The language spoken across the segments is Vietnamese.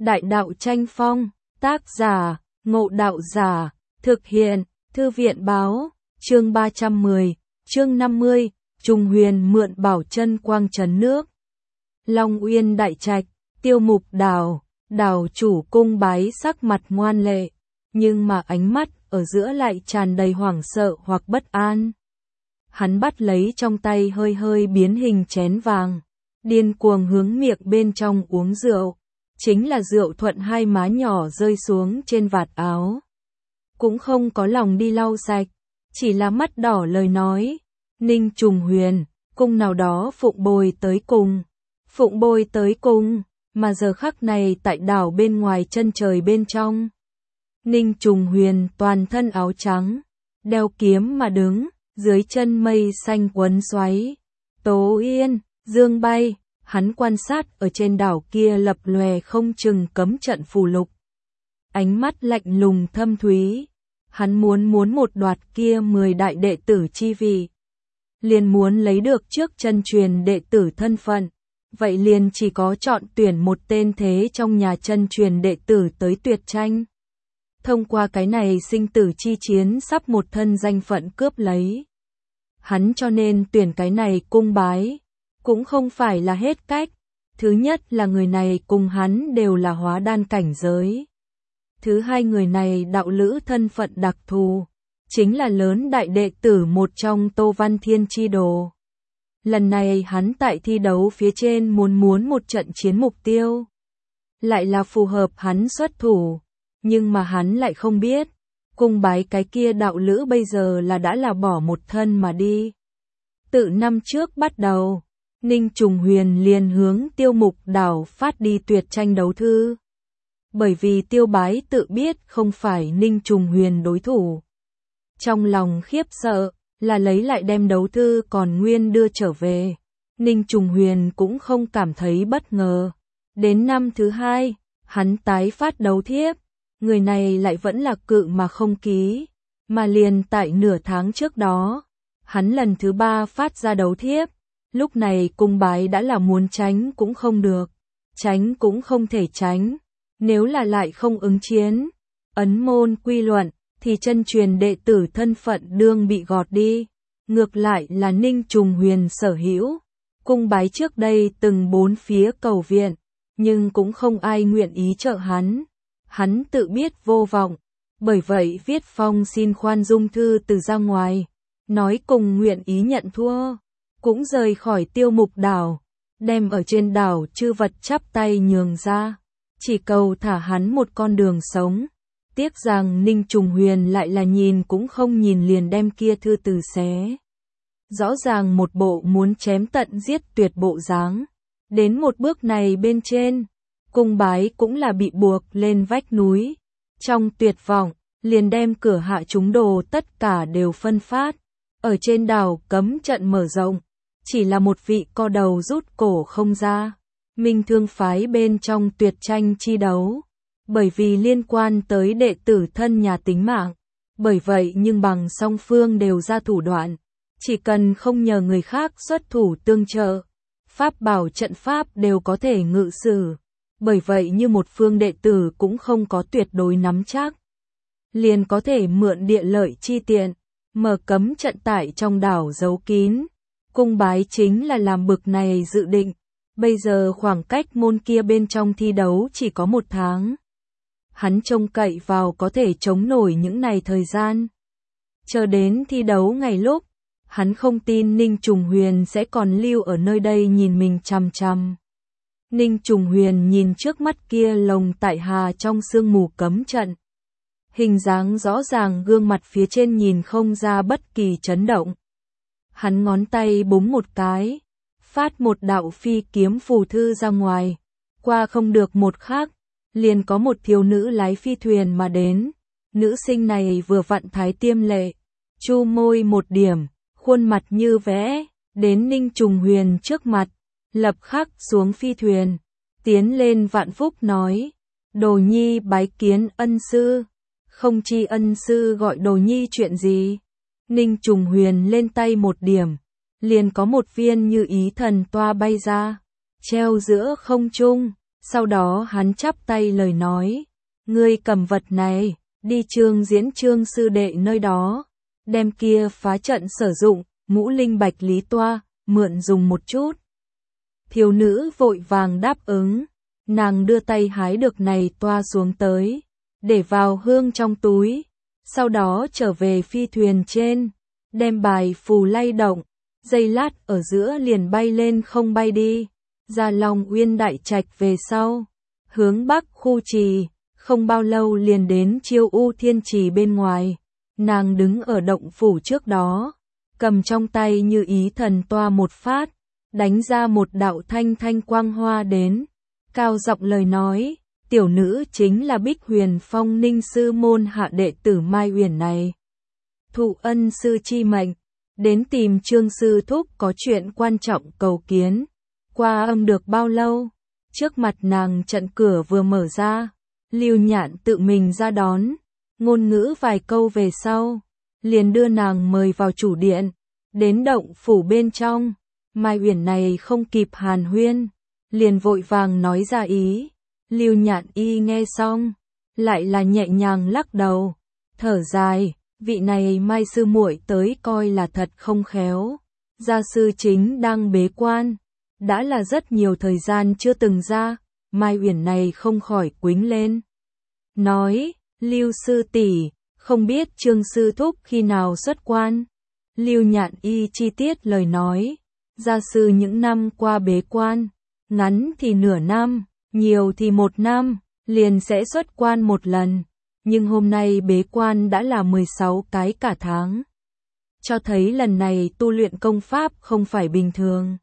Đại đạo tranh phong, tác giả, Ngộ Đạo Giả, thực hiện, Thư viện báo, chương 310, chương 50, Trùng Huyền mượn bảo chân quang trấn nước. Long Uyên Đại Trạch, Tiêu Mục Đào, đào chủ cung bái sắc mặt ngoan lệ, nhưng mà ánh mắt ở giữa lại tràn đầy hoảng sợ hoặc bất an. Hắn bắt lấy trong tay hơi hơi biến hình chén vàng, điên cuồng hướng miệng bên trong uống rượu, chính là rượu thuận hai má nhỏ rơi xuống trên vạt áo. Cũng không có lòng đi lau sạch, chỉ là mắt đỏ lời nói, Ninh Trùng Huyền, cung nào đó phụng bồi tới cùng. Phụng bồi tới cùng, mà giờ khắc này tại đảo bên ngoài chân trời bên trong. Ninh Trùng Huyền toàn thân áo trắng, đeo kiếm mà đứng, dưới chân mây xanh quấn xoáy. Tố yên, dương bay, hắn quan sát ở trên đảo kia lập lòe không chừng cấm trận phù lục. Ánh mắt lạnh lùng thâm thúy, hắn muốn một đoạt kia 10 đại đệ tử chi vị. Liền muốn lấy được trước chân truyền đệ tử thân phận. Vậy liền chỉ có chọn tuyển một tên thế trong nhà chân truyền đệ tử tới tuyệt tranh. Thông qua cái này sinh tử chi chiến sắp một thân danh phận cướp lấy. Hắn cho nên tuyển cái này cung bái, cũng không phải là hết cách. Thứ nhất là người này cùng hắn đều là hóa đan cảnh giới. Thứ hai người này đạo lữ thân phận đặc thù, chính là lớn đại đệ tử một trong Tô Văn Thiên chi đồ. Lần này hắn tại thi đấu phía trên muốn một trận chiến mục tiêu. Lại là phù hợp hắn xuất thủ. Nhưng mà hắn lại không biết. Cung bái cái kia đạo lữ bây giờ đã là bỏ một thân mà đi. Từ năm trước bắt đầu, Ninh Trùng Huyền liền hướng Tiêu Mục Đào phát đi tuyệt tranh đấu thư. Bởi vì Tiêu Bái tự biết không phải Ninh Trùng Huyền đối thủ. Trong lòng khiếp sợ, là lấy lại đem đấu thư còn nguyên đưa trở về. Ninh Trùng Huyền cũng không cảm thấy bất ngờ. Đến năm thứ hai, hắn tái phát đấu thiếp. Người này lại vẫn là cự mà không ký. Mà liền tại nửa tháng trước đó, hắn lần thứ ba phát ra đấu thiếp. Lúc này cung bái đã là muốn tránh cũng không được. Tránh cũng không thể tránh. Nếu là lại không ứng chiến, ấn môn quy luận, thì chân truyền đệ tử thân phận đương bị gọt đi. Ngược lại là Ninh Trùng Huyền sở hữu. Cung bái trước đây từng bốn phía cầu viện, nhưng cũng không ai nguyện ý trợ hắn. Hắn tự biết vô vọng, bởi vậy viết phong xin khoan dung thư từ ra ngoài, nói cùng nguyện ý nhận thua. Cũng rời khỏi Tiêu Mục Đảo, đem ở trên đảo chư vật chắp tay nhường ra, chỉ cầu thả hắn một con đường sống. Tiếc rằng Ninh Trùng Huyền lại là nhìn cũng không nhìn liền đem kia thư từ xé. Rõ ràng một bộ muốn chém tận giết tuyệt bộ dáng. Đến một bước này bên trên, cung bái cũng là bị buộc lên vách núi. Trong tuyệt vọng, liền đem cửa hạ chúng đồ tất cả đều phân phát. Ở trên đảo cấm trận mở rộng, chỉ là một vị co đầu rút cổ không ra. Minh Thương phái bên trong tuyệt tranh chi đấu. Bởi vì liên quan tới đệ tử thân nhà tính mạng. Bởi vậy nhưng bằng song phương đều ra thủ đoạn. Chỉ cần không nhờ người khác xuất thủ tương trợ. Pháp bảo trận pháp đều có thể ngự sử. Bởi vậy như một phương đệ tử cũng không có tuyệt đối nắm chắc. Liền có thể mượn địa lợi chi tiện. Mở cấm trận tại trong đảo giấu kín. Cung bái chính là làm bực này dự định. Bây giờ khoảng cách môn kia bên trong thi đấu chỉ có 1 tháng. Hắn trông cậy vào có thể chống nổi những này thời gian. Chờ đến thi đấu ngày lúc, hắn không tin Ninh Trùng Huyền sẽ còn lưu ở nơi đây nhìn mình chằm chằm. Ninh Trùng Huyền nhìn trước mắt kia lồng tại hà trong sương mù cấm trận. Hình dáng rõ ràng gương mặt phía trên nhìn không ra bất kỳ chấn động. Hắn ngón tay búng một cái, phát một đạo phi kiếm phù thư ra ngoài. Qua không được một khắc, liền có một thiếu nữ lái phi thuyền mà đến. Nữ sinh này vừa vặn thái tiêm lệ, chu môi một điểm, khuôn mặt như vẽ, đến Ninh Trùng Huyền trước mặt, lập khắc xuống phi thuyền, tiến lên vạn phúc nói, Đồ Nhi bái kiến ân sư, không chi ân sư gọi Đồ Nhi chuyện gì. Ninh Trùng Huyền lên tay một điểm, liền có một viên như ý thần toa bay ra, treo giữa không trung, Sau đó hắn chắp tay lời nói, ngươi cầm vật này, đi Trương Diễn Trương sư đệ nơi đó, đem kia phá trận sử dụng, ngũ linh bạch lý toa, mượn dùng một chút. Thiếu nữ vội vàng đáp ứng, nàng đưa tay hái được này toa xuống tới, để vào hương trong túi, sau đó trở về phi thuyền trên, đem bài phù lay động, giây lát ở giữa liền bay lên không bay đi, ra Long Uyên đại trạch về sau, hướng bắc khu trì, không bao lâu liền đến Chiêu U Thiên Trì bên ngoài, nàng đứng ở động phủ trước đó, cầm trong tay như ý thần toa một phát, đánh ra một đạo thanh thanh quang hoa đến, cao giọng lời nói, tiểu nữ chính là Bích Huyền Phong Ninh sư môn hạ đệ tử Mai Uyển này. Thụ ân sư chi mệnh, đến tìm Trương sư thúc có chuyện quan trọng cầu kiến. Qua âm được bao lâu, trước mặt nàng trận cửa vừa mở ra, Lưu Nhạn tự mình ra đón, ngôn ngữ vài câu về sau, liền đưa nàng mời vào chủ điện, đến động phủ bên trong. Mai Uyển này không kịp hàn huyên, liền vội vàng nói ra ý. Lưu Nhạn y nghe xong, lại là nhẹ nhàng lắc đầu, thở dài, vị này Mai sư muội tới coi là thật không khéo. Gia sư chính đang bế quan, đã là rất nhiều thời gian chưa từng ra, Mai Uyển này không khỏi quĩnh lên. Nói, Lưu sư tỷ, không biết Trương sư thúc khi nào xuất quan. Lưu Nhạn y chi tiết lời nói, gia sư những năm qua bế quan, ngắn thì nửa năm, nhiều thì một năm, liền sẽ xuất quan một lần, nhưng hôm nay bế quan đã là 16 cái cả tháng. Cho thấy lần này tu luyện công pháp không phải bình thường.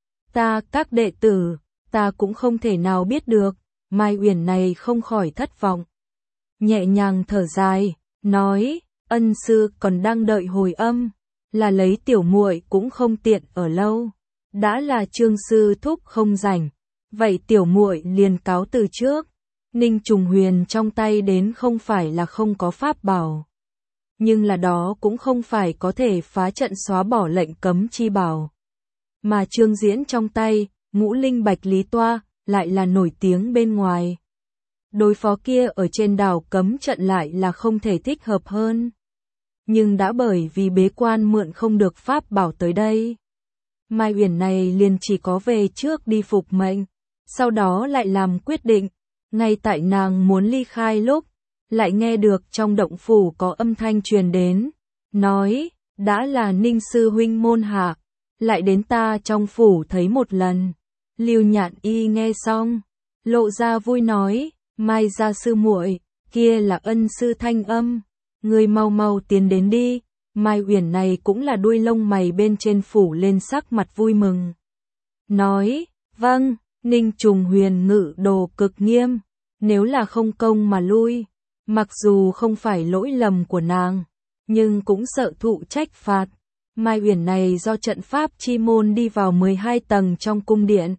Ta các đệ tử, ta cũng không thể nào biết được, Mai Uyển này không khỏi thất vọng. Nhẹ nhàng thở dài, nói, ân sư còn đang đợi hồi âm, là lấy tiểu muội cũng không tiện ở lâu, đã là Trương sư thúc không rảnh, vậy tiểu muội liền cáo từ trước. Ninh Trùng Huyền trong tay đến không phải là không có pháp bảo, nhưng là đó cũng không phải có thể phá trận xóa bỏ lệnh cấm chi bảo. Mà Trương Diễn trong tay, ngũ linh bạch lý toa, lại là nổi tiếng bên ngoài. Đối phó kia ở trên đảo cấm trận lại là không thể thích hợp hơn. Nhưng đã bởi vì bế quan mượn không được pháp bảo tới đây, Mai Uyển này liền chỉ có về trước đi phục mệnh, sau đó lại làm quyết định. Ngay tại nàng muốn ly khai lúc, lại nghe được trong động phủ có âm thanh truyền đến, nói, đã là Ninh sư huynh môn hạ, lại đến ta trong phủ thấy một lần. Lưu Nhạn y nghe xong, lộ ra vui nói, Mai gia sư muội, kia là ân sư thanh âm, người mau mau tiến đến đi. Mai Uyển này cũng là đuôi lông mày bên trên phủ lên sắc mặt vui mừng. Nói, vâng. Ninh Trùng Huyền ngự đồ cực nghiêm, nếu là không công mà lui, mặc dù không phải lỗi lầm của nàng, nhưng cũng sợ thụ trách phạt. Mai Uyển này do trận pháp chi môn đi vào 12 tầng trong cung điện.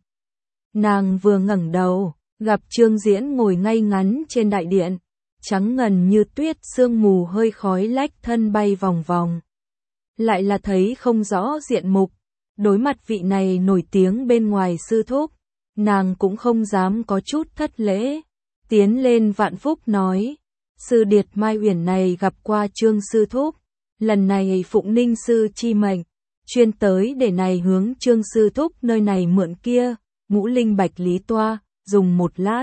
Nàng vừa ngẩng đầu, gặp Trương Diễn ngồi ngay ngắn trên đại điện, trắng ngần như tuyết, sương mù hơi khói lách thân bay vòng vòng. Lại là thấy không rõ diện mục, đối mặt vị này nổi tiếng bên ngoài sư thúc, nàng cũng không dám có chút thất lễ, tiến lên vạn phúc nói, sư điệt Mai Uyển này gặp qua Trương sư thúc, lần này phụng Ninh sư chi mệnh, chuyên tới để này hướng Trương sư thúc nơi này mượn kia, ngũ linh bạch lý toa, dùng một lát.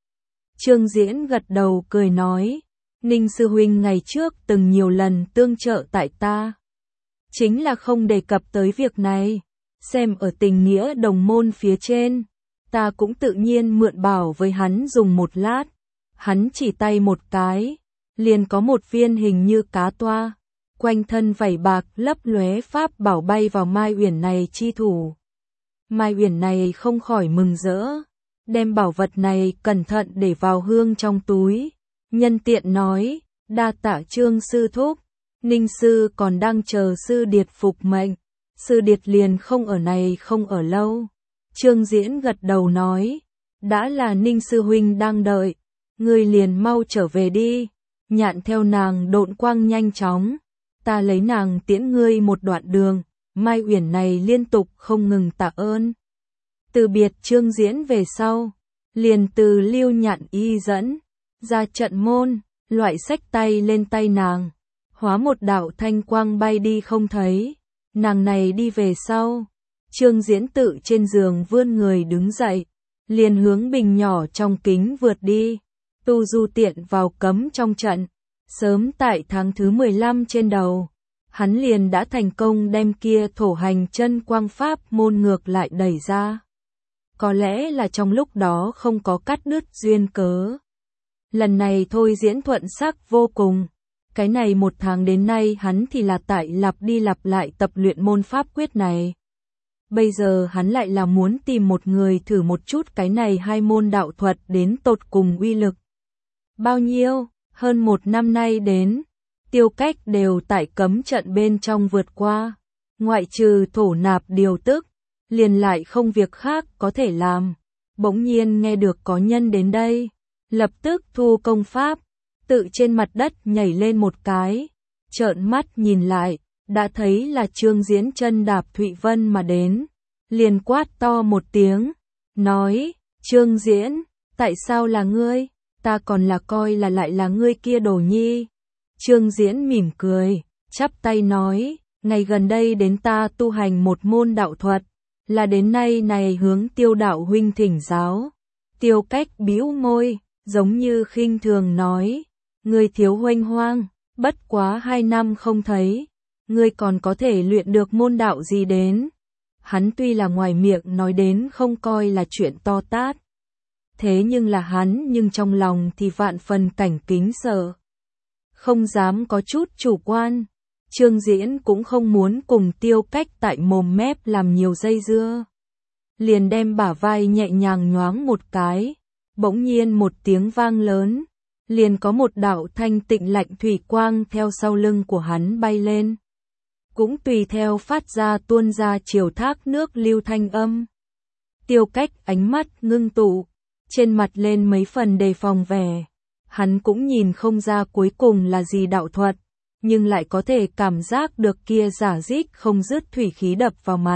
Trương Diễn gật đầu cười nói, Ninh sư huynh ngày trước từng nhiều lần tương trợ tại ta, chính là không đề cập tới việc này, xem ở tình nghĩa đồng môn phía trên. Ta cũng tự nhiên mượn bảo với hắn dùng một lát, hắn chỉ tay một cái, liền có một viên hình như cá toa, quanh thân vảy bạc lấp lóe pháp bảo bay vào Mai Uyển này chi thủ. Mai Uyển này không khỏi mừng rỡ, đem bảo vật này cẩn thận để vào hương trong túi, nhân tiện nói, đa tạ Trương sư thúc, Ninh sư còn đang chờ sư điệt phục mệnh, sư điệt liền không ở này không ở lâu. Trương Diễn gật đầu nói, đã là Ninh sư huynh đang đợi, ngươi liền mau trở về đi. Nhạn theo nàng độn quang nhanh chóng, ta lấy nàng tiễn ngươi một đoạn đường. Mai Uyển này liên tục không ngừng tạ ơn. Từ biệt Trương Diễn về sau, liền từ Lưu Nhạn Y dẫn ra trận môn, loại xách tay lên tay nàng, hóa một đạo thanh quang bay đi không thấy. Nàng này đi về sau, Trương Diễn tự trên giường vươn người đứng dậy, liền hướng bình nhỏ trong kính vượt đi, tu du tiện vào cấm trong trận. Sớm tại tháng thứ 15 trên đầu, hắn liền đã thành công đem kia thổ hành chân quang pháp môn ngược lại đẩy ra. Có lẽ là trong lúc đó không có cắt đứt duyên cớ. Lần này thôi diễn thuận sắc vô cùng. Cái này 1 tháng đến nay hắn thì là tại lặp đi lặp lại tập luyện môn pháp quyết này. Bây giờ hắn lại là muốn tìm một người thử một chút cái này 2 môn đạo thuật đến tột cùng uy lực. Bao nhiêu, hơn 1 năm nay đến, Tiêu Cách đều tại cấm trận bên trong vượt qua. Ngoại trừ thổ nạp điều tức, liền lại không việc khác có thể làm. Bỗng nhiên nghe được có nhân đến đây, lập tức thu công pháp, tự trên mặt đất nhảy lên một cái, trợn mắt nhìn lại, đã thấy là Trương Diễn chân đạp Thụy Vân mà đến, liền quát to một tiếng, nói, Trương Diễn, tại sao là ngươi, ta còn là coi là lại là ngươi kia đồ nhi. Trương Diễn mỉm cười, chắp tay nói, ngày gần đây đến ta tu hành một môn đạo thuật, là đến nay này hướng Tiêu đạo huynh thỉnh giáo. Tiêu Cách bĩu môi, giống như khinh thường nói, ngươi thiếu huênh hoang, bất quá 2 năm không thấy, ngươi còn có thể luyện được môn đạo gì đến. Hắn tuy là ngoài miệng nói đến không coi là chuyện to tát, thế nhưng là hắn nhưng trong lòng thì vạn phần cảnh kính sợ, không dám có chút chủ quan. Trương Diễn cũng không muốn cùng Tiêu Cách tại mồm mép làm nhiều dây dưa, liền đem bả vai nhẹ nhàng nhoáng một cái, bỗng nhiên một tiếng vang lớn, liền có một đạo thanh tịnh lạnh thủy quang theo sau lưng của hắn bay lên, cũng tùy theo phát ra tuôn ra chiều thác nước lưu thanh âm. Tiêu Cách ánh mắt ngưng tụ, trên mặt lên mấy phần đề phòng vẻ, hắn cũng nhìn không ra cuối cùng là gì đạo thuật, nhưng lại có thể cảm giác được kia giả dích không dứt thủy khí đập vào mặt.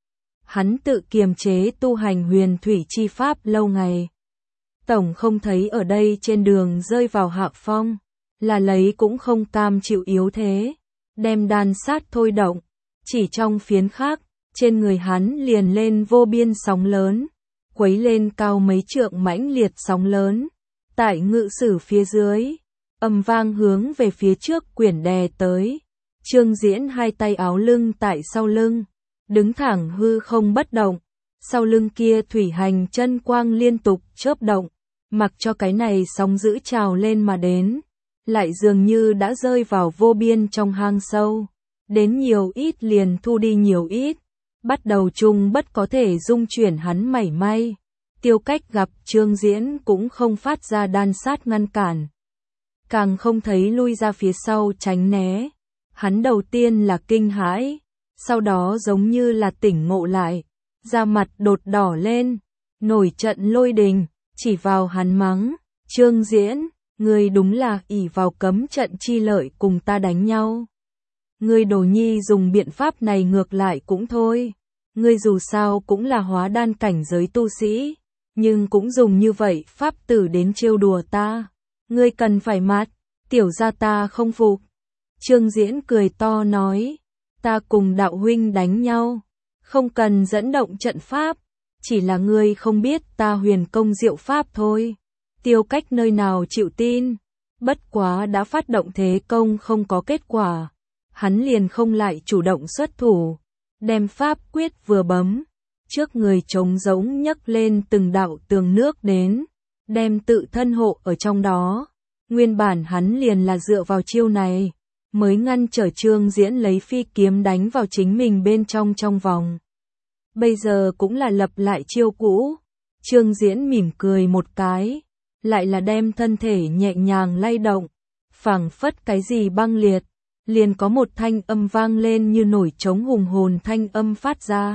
Hắn tự kiềm chế tu hành huyền thủy chi pháp lâu ngày, tổng không thấy ở đây trên đường rơi vào hạ phong, là lấy cũng không cam chịu yếu thế, đem đan sát thôi động, chỉ trong phiến khắc, trên người hắn liền lên vô biên sóng lớn, quấy lên cao mấy trượng mãnh liệt sóng lớn, tại ngự sử phía dưới, âm vang hướng về phía trước quyển đè tới. Trương Diễn hai tay áo lưng tại sau lưng, đứng thẳng hư không bất động, sau lưng kia thủy hành chân quang liên tục chớp động, mặc cho cái này sóng dữ trào lên mà đến, lại dường như đã rơi vào vô biên trong hang sâu, đến nhiều ít liền thu đi nhiều ít, bắt đầu chung bất có thể dung chuyển hắn mảy may. Tiêu Cách gặp Trương Diễn cũng không phát ra đan sát ngăn cản, càng không thấy lui ra phía sau tránh né. Hắn đầu tiên là kinh hãi, sau đó giống như là tỉnh ngộ lại, da mặt đột đỏ lên, nổi trận lôi đình, chỉ vào hắn mắng, Trương Diễn, ngươi đúng là ỷ vào cấm trận chi lợi cùng ta đánh nhau. Ngươi đồ nhi dùng biện pháp này ngược lại cũng thôi, ngươi dù sao cũng là hóa đan cảnh giới tu sĩ, nhưng cũng dùng như vậy pháp tử đến trêu đùa ta, ngươi cần phải mặt, tiểu gia ta không phục. Trương Diễn cười to nói, ta cùng đạo huynh đánh nhau, không cần dẫn động trận pháp, chỉ là ngươi không biết ta huyền công diệu pháp thôi. Tiêu Cách nơi nào chịu tin, bất quá đã phát động thế công không có kết quả, hắn liền không lại chủ động xuất thủ, đem pháp quyết vừa bấm, trước người trống rỗng nhấc lên từng đạo tường nước đến, đem tự thân hộ ở trong đó. Nguyên bản hắn liền là dựa vào chiêu này, mới ngăn trở Trương Diễn lấy phi kiếm đánh vào chính mình bên trong vòng. Bây giờ cũng là lập lại chiêu cũ, Trương Diễn mỉm cười một cái, lại là đem thân thể nhẹ nhàng lay động, phảng phất cái gì băng liệt, liền có một thanh âm vang lên như nổi trống hùng hồn thanh âm phát ra.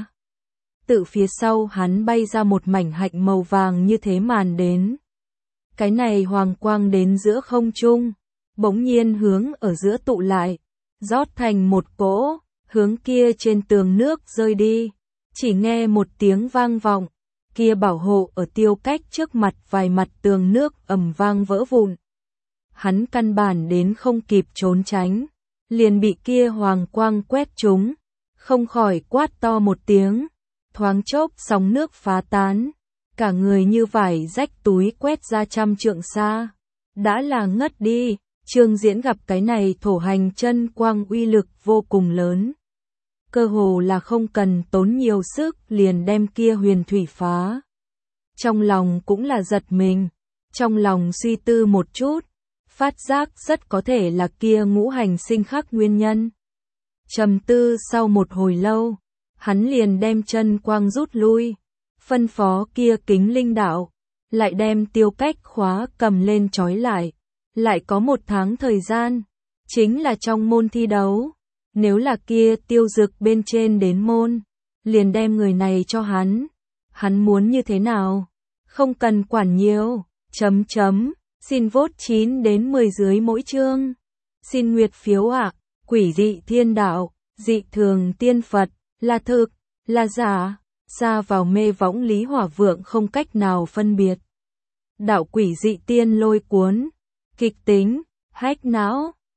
Tự phía sau hắn bay ra một mảnh hạnh màu vàng như thế màn đến. Cái này hoàng quang đến giữa không trung, bỗng nhiên hướng ở giữa tụ lại, rót thành một cỗ, hướng kia trên tường nước rơi đi. Chỉ nghe một tiếng vang vọng, kia bảo hộ ở Tiêu Cách trước mặt vài mặt tường nước ầm vang vỡ vụn. Hắn căn bản đến không kịp trốn tránh, liền bị kia hoàng quang quét trúng, không khỏi quát to một tiếng, thoáng chốc sóng nước phá tán, cả người như vải rách túi quét ra 100 trượng xa. Đã là ngất đi, Trương Diễn gặp cái này thổ hành chân quang uy lực vô cùng lớn. Cơ hồ là không cần tốn nhiều sức liền đem kia huyền thủy phá. Trong lòng cũng là giật mình, trong lòng suy tư một chút, phát giác rất có thể là kia ngũ hành sinh khắc nguyên nhân. Trầm tư sau một hồi lâu, hắn liền đem chân quang rút lui, phân phó kia Kính Linh đạo, lại đem Tiêu Cách khóa cầm lên trói lại có 1 tháng thời gian, chính là trong môn thi đấu, nếu là kia Tiêu Dực bên trên đến môn, liền đem người này cho hắn muốn như thế nào, không cần quản nhiều, xin vote 9 đến 10 dưới mỗi chương, xin nguyệt phiếu ạ, quỷ dị thiên đạo, dị thường tiên Phật, là thực, là giả, xa vào mê võng Lý Hỏa Vượng không cách nào phân biệt. Đạo quỷ dị tiên lôi cuốn, kịch tính, hách não,